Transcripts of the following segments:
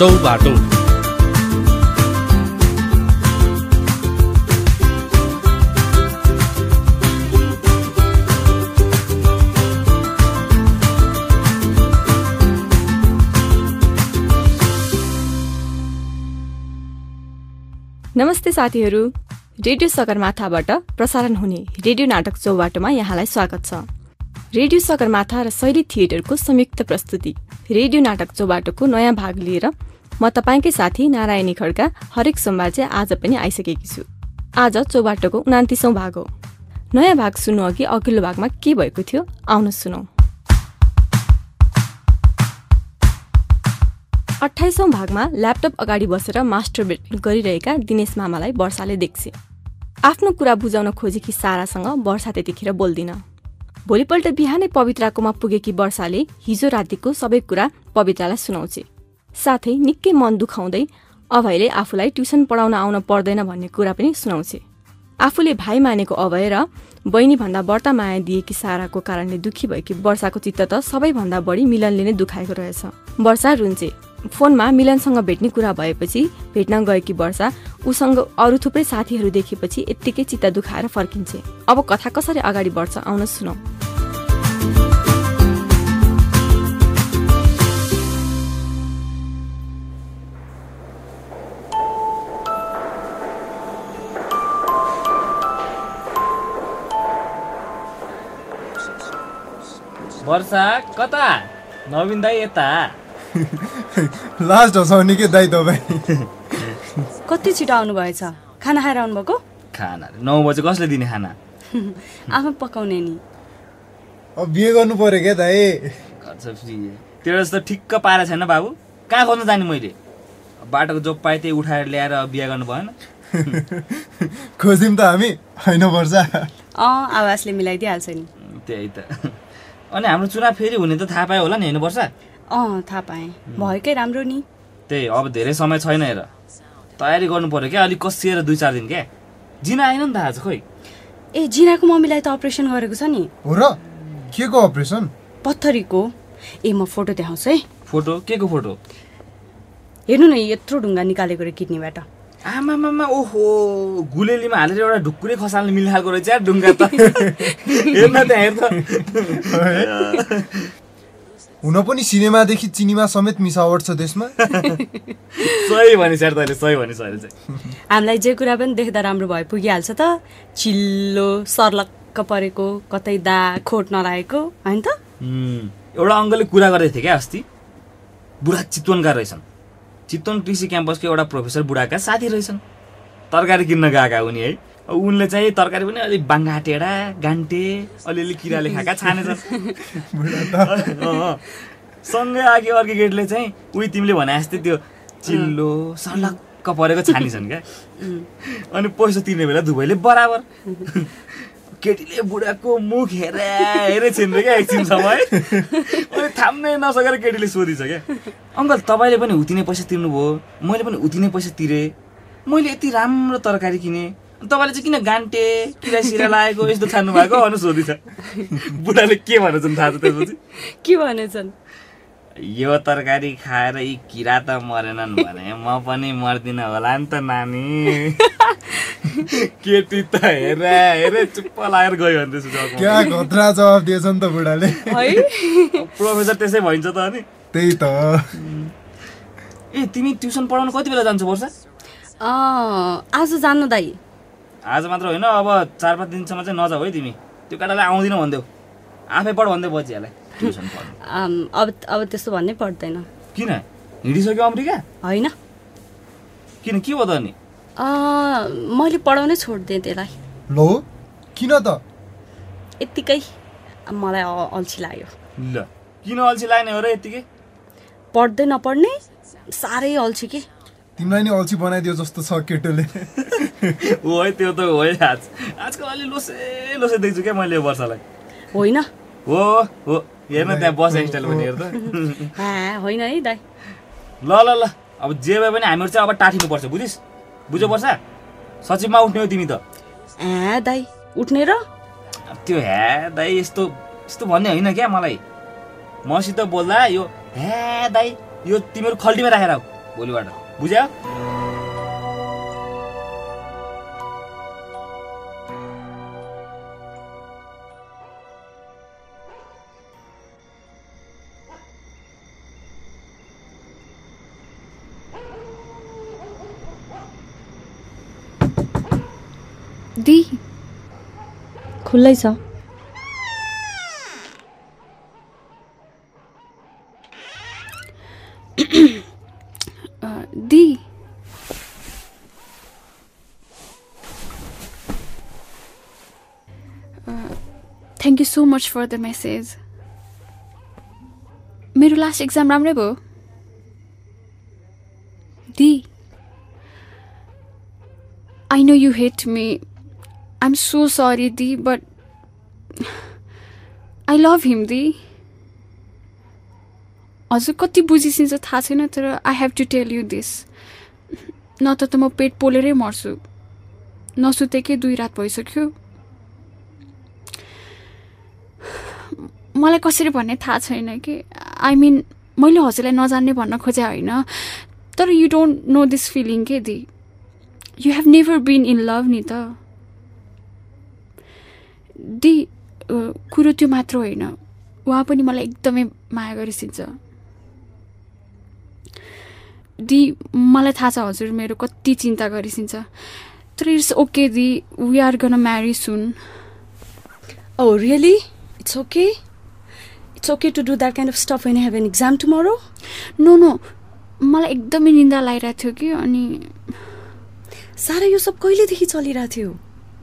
चौबाटो। नमस्ते साथीहरू, रेडियो सगरमाथाबाट प्रसारण हुने रेडियो नाटक चौबाटोमा यहाँलाई स्वागत छ। रेडियो सगरमाथा र शैली थिएटरको संयुक्त प्रस्तुति रेडियो नाटक चौबाटोको नयाँ भाग लिएर म तपाईँकै साथी नारायणी खड्का हरेक सोमबार चाहिँ आज पनि आइसकेकी छु। आज चौबाटोको 29औं भाग हो। नयाँ भाग सुन्नु अघि अघिल्लो भागमा के भएको थियो आउनु सुनौ। 28औं भागमा ल्यापटप अगाडि बसेर मास्टरबेट गरिरहेका दिनेश मामालाई वर्षाले देख्छ। आफ्नो कुरा बुझाउन खोजेकी सारासँग वर्षा त्यतिखेर बोल्दिन। भोलिपल्ट बिहानै पवित्राकोमा पुगेकी वर्षाले हिजो रातिको सबै कुरा पवित्रालाई सुनाउँछ। साथै निकै मन दुखाउँदै अभयले आफूलाई ट्युसन पढाउन आउन पर्दैन भन्ने कुरा पनि सुनाउँछ। आफूले भाइ मानेको अभय र बहिनीभन्दा बढ्ता माया दिएकी साराको कारणले दुखी भएकी वर्षाको चित्त त सबैभन्दा बढी मिलनले नै दुखाएको रहेछ। वर्षा रुन्छे। फोनमा मिलनसँग भेट्ने कुरा भएपछि भेट्न गएकी वर्षा उसँग अरू थुप्रै साथीहरू देखेपछि यत्तिकै चित्त दुखाएर फर्किन्छे। अब कथा कसरी अगाडि बढ्छ आउन सुनौ। वर्षा कता? नवीन दाई यता। लास्ट हँसाउने के दाइ तपाईँ? कति छिटो आउनु भएछ? खाना खाएर आउनु भएको? खाना 9 बजे कसले दिने खाना? आफै पकाउने नि। अब बिहे गर्नु पर्यो क्या दाइ? तेरो जस्तो ठिक्क पारा छैन बाबु। कहाँ खोज्न जाने मैले? बाटोको जो पाए त्यही उठाएर ल्याएर बिहे गर्नु भएन? खोज्यौँ त हामी, होइन वर्षा? आवाजले मिलाइदिइहाल्छ नि। त्यही त। अनि हाम्रो चुनाव फेरि हुने त थाहा पायो होला नि, होइन वर्षा? थाहा पाएँ। भएकै राम्रो नि। त्यही, अब धेरै समय छैन हेर। तयारी गर्नु पर्यो क्या, अलिक कसिएर 2-4 दिन क्या। जिना आएन नि त आज खोइ। जिनाको मम्मीलाई त अपरेसन गरेको छ नि। हो र? के को अपरेसन? पत्थरीको। म फोटो देखाउँछु है। फोटो? के को फोटो? हेर्नु न, यत्रो ढुङ्गा निकालेको रे किडनीबाट। आमामामा, ओहो, गुलेलीमा हालेर एउटा ढुक्कुरै खसाल्न मिल्ने खालको रहेछ यार ढुङ्गा त। हेर्न त्यहाँ हेर त। हुन पनि सिनेमादेखि चिनीमा समेत मिसावट छ देशमा। सही भनिस् यार तैँले, सही भनिस् अहिले चाहिँ। हामीलाई जे कुरा पनि देख्दा राम्रो भए पुगिहाल्छ त। चिल्लो सर्लक्क परेको, कतै दाग खोट नराखेको, होइन त? एउटा अङ्कलले कुरा गर्दै थिए क्या अस्ति। बुढा चितवनका रहेछन्। चितवन कृषि क्याम्पसको एउटा प्रोफेसर बुढाका साथी रहेछन्। तरकारी किन्न गएका उनी है। उनले चाहिँ तरकारी पनि अलिक बाङ्गा टेढा गान्टे अलिअलि किराले खाएका छानेछन्। सँगै आगे अर्को गेटले चाहिँ उही तिमीले भने जस्तै त्यो चिल्लो सर्लक्क परेको छानिछन् क्या। अनि पैसा तिर्ने बेला दुवैले बराबर। केटीले बुढाको मुख हेरे छिन्रे क्या एकछिनसम्म है। अनि थाम्नै नसकेर केटीले सोधिछ क्या, अङ्कल तपाईँले पनि उतिनै पैसा तिर्नुभयो, मैले पनि उतिनै पैसा तिरेँ, मैले यति राम्रो तरकारी किनेँ, तपाईँले चाहिँ किन गान्टे किरा सिरा लागेको यस्तो छान्नु भएको भनेर सोधिछ। बुढाले के भनेछन् थाहा छ त्यसपछि? के भनेछन्? यो तरकारी खाएर यी किरा त मरेनन् भने म पनि मर्दिनँ होला नि त नानी। केटी त हेरे चुप्प लागेर गयो भने त्यसो। क्या घत्रा जवाब दिएछन् त बुढाले। प्रोफेसर त्यसै भइन्छ त अनि। त्यही त। तिमी ट्युसन पढाउन कति बेला जान्छौ वर्षा? आज जान्नु दाइ। आज मात्र होइन, अब 4-5 दिनसम्म चाहिँ नजाऊ है तिमी। त्यो केटालाई आउँदिन भनिदेऊ, आफै पढ भनिदेऊ बच्चीहरूलाई ट्युसन पढ्नु। अब त्यस्तो भन्नै पर्दैन। किन? हिँडिसक्यो अमेरिका? होइन। किन, के भयो त अनि? मैले पढाउनै छोडिदिएँ त्यसलाई। लो, किन त? यत्तिकै मलाई अल्छी लाग्यो। ल, किन अल्छी लाग्ने हो र यत्तिकै? पढ्दै नपढ्ने साह्रै अल्छी के। तिमीलाई नि अल्छी बनाइदियो जस्तो छ केटोले। हो है, त्यो त हो है। आजकल अलि लोसे लोसे देख्छु क्या मैले वर्षालाई। होइन हो हेर्न त्यहाँ बस स्टाइल पनि हेर त। होइन है दाइ। ल अब जे भए पनि हामीहरू चाहिँ अब टाठिनु पर्छ, बुझ्यौ वर्षा? सचिवमा उठ्ने हो तिमी त। दाइ उठ्ने र? त्यो दाइ यस्तो भन्ने होइन क्या। मलाई मसित बोल्दा यो दाइ यो तिमीहरू खल्टीमा राखेर आऊ भोलिबाट बुझ्यौ? दी खुल्लै छ। दी thank you so much for the message. मेरो लास्ट एक्जाम राम्रै भयो दी। I know you hate me. I'm so sorry, Dee, but I love him, Dee. हजुर कति बुझिसिन्छ थाहा छैन, तर I have to tell you this. न त म पेट पोलेरै मर्छु, नसुतेकै 2 रात भइसक्यो। मलाई कसरी भन्ने थाहा छैन कि I mean मैले हजुरलाई नजान्ने भन्न खोजे होइन, तर you don't know this feeling के दी। You have never been in love नि त दी। कुरो त्यो मात्र होइन, उहाँ पनि मलाई एकदमै माया गरिसिन्छ दी। मलाई थाहा छ हजुर मेरो कति चिन्ता गरिसिन्छ, तर इट्स ओके दी, we are gonna marry soon. Oh, really? It's okay? It's okay to do that kind of stuff when I have an exam tomorrow? No मलाई एकदमै निन्दा लागिरहेको थियो कि, अनि सारा यो सब कहिलेदेखि चलिरहेको थियो?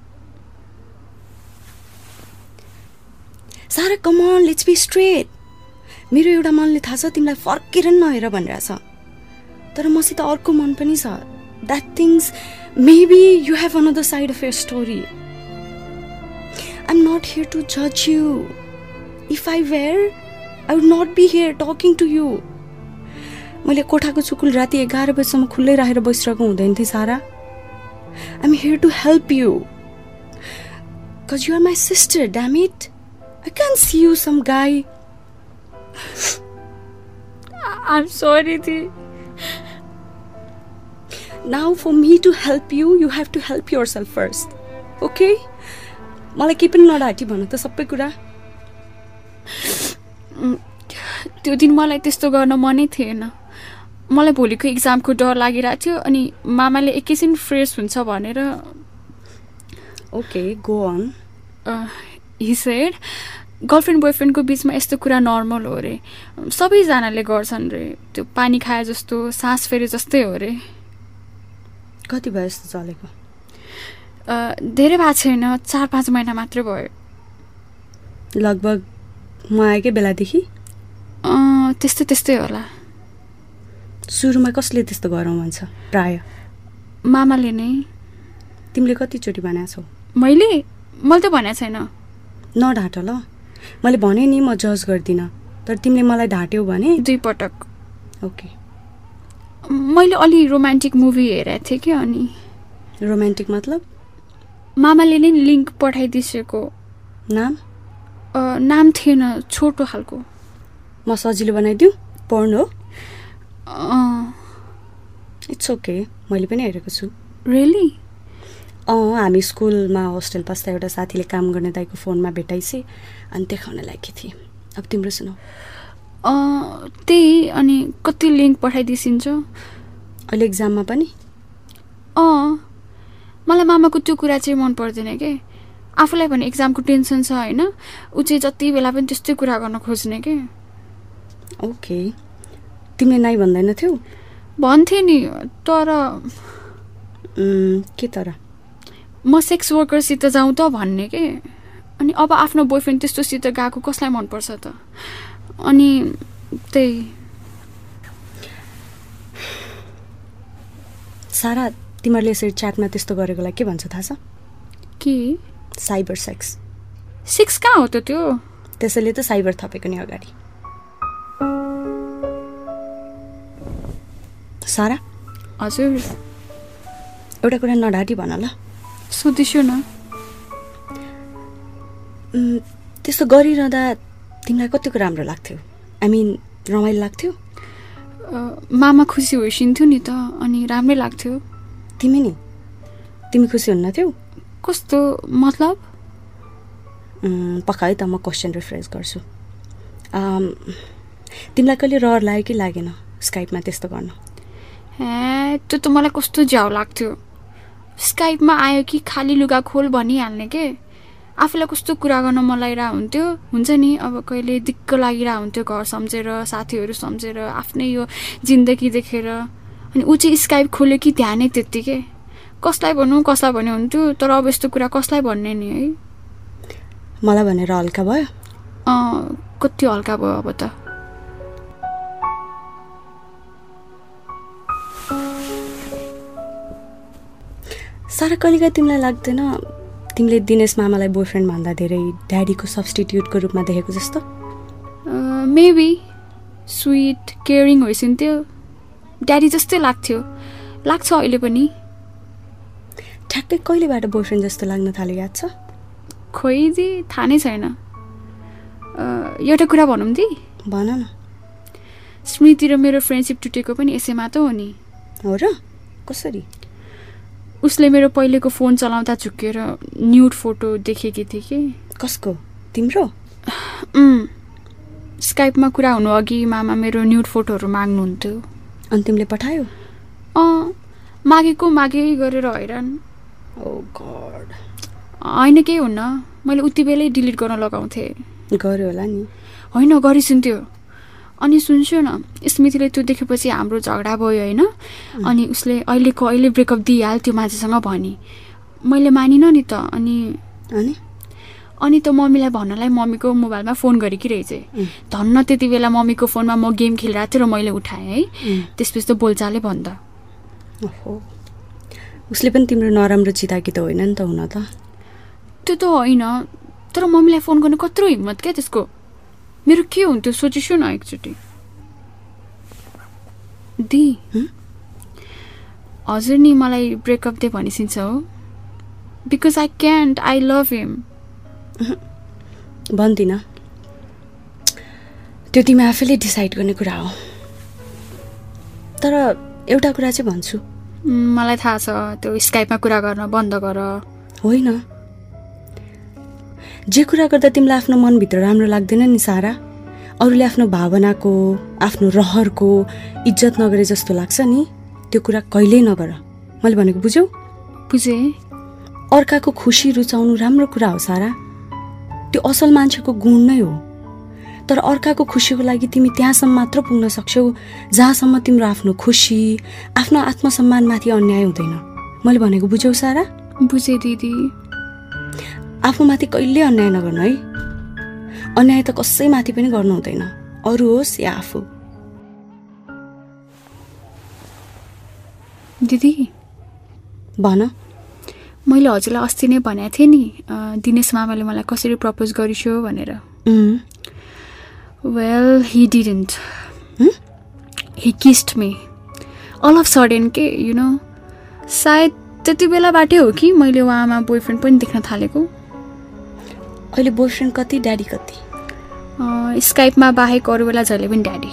Sara come on, let's be straight. मेरो एउटा मनले थाहा छ तिमीलाई फर्केर नहेर भनिरहेछ, तर मसित अर्को मन पनि छ। That things maybe you have another side of your story. I am not here to जज you. If I were I would not be here talking to you. मैले कोठाको चुकुल राति 11 बजीसम्म खुल्लै राखेर बसिरहेको हुँदैन थिएँ सारा। I'm here to help you, because you are my sister, damn it. I can't see you some guy. I'm sorry the. Now for me to help you, you have to help yourself first, okay? मलाई के पनि नडाटी भन त सबै कुरा। त्यो दिन मलाई त्यस्तो गर्न मनै थिएन। मलाई भोलिको एक्जामको डर लागिरहेको थियो, अनि मामाले एकैछिन फ्रेस हुन्छ भनेर okay go on. He said girlfriend बोयफ्रेन्डको बिचमा यस्तो कुरा नर्मल हो रे, सबैजनाले गर्छन् रे, त्यो पानी खाए जस्तो सास फेरे जस्तै हो रे। कति भयो यस्तो चलेको? धेरै भएको छैन, 4-5 महिना मात्रै भयो। लगभग म आएकै बेलादेखि? त्यस्तै होला। सुरुमा कसले त्यस्तो गरौँ भन्छ? प्राय मामाले नै। तिमीले कतिचोटि भनेको छौ? मैले त भनेको छैन। नढाँट ल, मैले भने नि म जज गर्दिनँ, तर तिमीले मलाई ढाँट्यौ भने? 2 पटक। ओके। मैले अलि रोमान्टिक मुभी हेरेको थिएँ कि, अनि रोमान्टिक मतलब? मामाले नै लिङ्क पठाइदिसेको। नाम थिएन, छोटो खालको। म सजिलो बनाइदिउँ? पढ्नु हो? इट्स ओके, मैले पनि हेरेको छु। रियली? हामी स्कुलमा होस्टेल बस्दा एउटा साथीले काम गर्ने दाइको फोनमा भेटाइसे, अनि देखाउन लागेकी थिएँ। अब तिम्रो सुनौ। त्यही, अनि कति लिङ्क पठाइदिइसिन्छ? अहिले एक्जाममा पनि? मलाई मामाको त्यो कुरा चाहिँ मन पर्दैन के। आफूलाई भने एक्जामको टेन्सन छ होइन, ऊ चाहिँ जति बेला पनि त्यस्तै कुरा गर्न खोज्ने के। ओके, तिमीले नाइ भन्दैन थियौ? भन्थे नि, तर के तर? म सेक्स वर्करसित जाउँ त भन्ने के। अनि अब आफ्नो बोयफ्रेन्ड त्यस्तोसित गएको कसलाई मनपर्छ त? अनि त्यही। सारा, तिमीहरूले यसरी च्याटमा त्यस्तो गरेकोलाई के भन्छ थाहा छ? के? Cyber sex. सेक्स कहाँ हो त त्यो? त्यसैले त साइबर थपेको नि अगाडि। सारा? हजुर? एउटा कुरा नढाँटी भन ल। सोधिस्यो न। त्यस्तो गरिरहँदा तिमीलाई कतिको राम्रो लाग्थ्यो? आई मिन रमाइलो लाग्थ्यो? मामा खुसी होइसिन्थ्यो नि त अनि राम्रै लाग्थ्यो। तिमी खुसी हुन्न थियौ? कस्तो मतलब? पक्का है त म क्वेसन रिफ्रेस गर्छु। तिमीलाई कहिले रहर लाग्यो कि लागेन स्काइपमा त्यस्तो गर्न? त्यो त मलाई कस्तो झ्याउ लाग्थ्यो। स्काइपमा आयो कि खाली लुगा खोल भनिहाल्ने के। आफूलाई कस्तो कुरा गर्न मन लागिरहेको हुन्थ्यो, हुन्छ नि अब कहिले दिक्क लागिरहेको हुन्थ्यो घर सम्झेर, साथीहरू सम्झेर, आफ्नै यो जिन्दगी देखेर। अनि ऊ चाहिँ स्काइप खोल्यो कि ध्यानै त्यत्तिकै। कसलाई भन्नु हुन्थ्यो, तर अब यस्तो कुरा कसलाई भन्ने नि है। मलाई भनेर हल्का भयो? कति हल्का भयो अब त। सारा कहिलेकाहीँ तिमीलाई लाग्दैन तिमीले दिनेश मामालाई बोयफ्रेन्ड भन्दा धेरै ड्याडीको सब्स्टिट्युटको रूपमा देखेको जस्तो? मेबी स्विट केयरिङ होइसिन्थ्यो, ड्याडी जस्तै लाग्छ अहिले पनि। ठ्याक्कै कहिलेबाट बोयफ्रेन्ड जस्तो लाग्न थाल्यो याद छ? खोइ दि थाहा नै छैन। एउटा कुरा भनौँ दि? भन न। स्मृति र मेरो फ्रेन्डसिप टुटेको पनि यसैमा त हो नि। हो र? कसरी? उसले मेरो पहिलेको फोन चलाउँदा झुक्केर न्युड फोटो देखेकी थिएँ कि। कसको? तिम्रो? स्काइपमा कुरा हुनु अघि मामा मेरो न्युड फोटोहरू माग्नुहुन्थ्यो। अनि तिमीले पठायो? मागेकै गरेर हैरान। Oh god. होइन केही हुन्न, मैले उति बेलै डिलिट गर्न लगाउँथेँ। गर्यो होला नि? होइन गरिसिन्थ्यो। अनि सुन्छु न, स्मृतिले त्यो देखेपछि हाम्रो झगडा भयो होइन। अनि उसले अहिले ब्रेकअप दिइहाल त्यो मान्छेसँग भनी। मैले मानिनँ नि त। अनि त मम्मीलाई भन्नलाई मम्मीको मोबाइलमा फोन गरेकी रहेछ। धन्न त्यति बेला मम्मीको फोनमा म गेम खेलिरहेको थिएँ र मैले उठाएँ है। त्यसपछि त बोलचालै बन्द। ओहो, उसले पनि तिम्रो नराम्रो चिताकी त होइन नि त हुन त? त्यो त होइन, तर मम्मीलाई फोन गर्नु कत्रो हिम्मत क्या त्यसको। मेरो के हुन्थ्यो सोचिसु न एकचोटि। दी हजुर नि मलाई ब्रेकअप दे भनिसिन्छ हो। Because I can't, I love him. भन्दिनँ, त्यो तिमी आफैले डिसाइड गर्ने कुरा हो। तर एउटा कुरा चाहिँ भन्छु। मलाई थाहा छ, त्यो स्काइपमा कुरा गर्न बन्द गर। होइन, जे कुरा गर्दा तिमीलाई आफ्नो मनभित्र राम्रो लाग्दैन नि सारा, अरूले आफ्नो भावनाको, आफ्नो रहरको इज्जत नगरे जस्तो लाग्छ नि, त्यो कुरा कहिल्यै नगर। मैले भनेको बुझ्यौ? बुझेँ। अर्काको खुसी रुचाउनु राम्रो कुरा हो सारा, त्यो असल मान्छेको गुण नै हो। तर अर्काको खुसीको लागि तिमी त्यहाँसम्म मात्र पुग्न सक्छौ जहाँसम्म तिम्रो आफ्नो खुसी, आफ्नो आत्मसम्मानमाथि अन्याय हुँदैन। मैले भनेको बुझ्यौ सारा? बुझेँ दिदी। आफूमाथि कहिल्यै अन्याय नगर्नु है। अन्याय त कसैमाथि पनि गर्नु हुँदैन, अरू होस् या आफू। दिदी भन। मैले हजुरलाई अस्ति नै भनेको थिएँ नि दिनेश मामाले मलाई कसरी प्रपोज गरिसो भनेर। Well he didn't. He kissed me all of sudden के यु नो। सायद त्यति बेलाबाटै हो कि मैले उहाँमा बोयफ्रेन्ड पनि देख्न थालेको। अहिले बोयफ्रेन्ड कति, ड्याडी कति? स्काइपमा बाहेक अरू बेला जहिले पनि ड्याडी।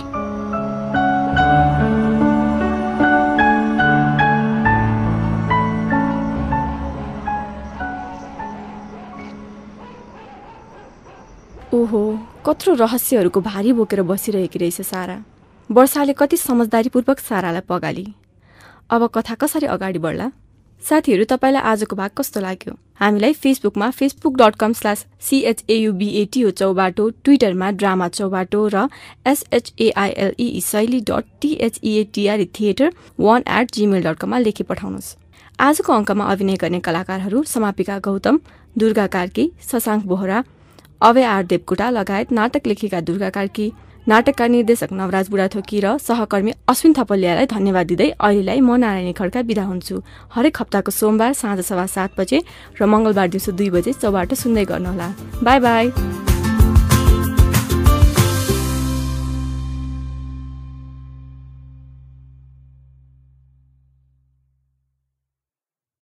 ओहो, कत्रो रहस्यहरूको भारी बोकेर बसिरहेकी रहेछ सारा। वर्षाले कति समझदारीपूर्वक सारालाई पगाली। अब कथा कसरी अगाडि बढ्ला? साथीहरू, तपाईँलाई आजको भाग कस्तो लाग्यो? हामीलाई फेसबुकमा facebook.com/CHAUBATO चौबाटो, ट्विटरमा ड्रामा चौबाटो र SHAILE_THEATRE1@gmail.com मा लेखी पठाउनुहोस्। आजको अङ्कमा अभिनय गर्ने कलाकारहरू समापिका गौतम, दुर्गा कार्की, शशाङ्क बोहरा, अभय आर देवकोटा लगायत नाटक लेखिका दुर्गा कार्की, नाटकका निर्देशक नवराज बुढाथोकी र सहकर्मी अश्विन थपलियालाई धन्यवाद दिँदै अहिलेलाई म नारायणी खड्का बिदा हुन्छु। हरेक हप्ताको सोमबार साँझ 7:15 बजे र मंगलबार दिउँसो 2 बजे चौबाटो सुन्दै गर्नुहोला। Bye by.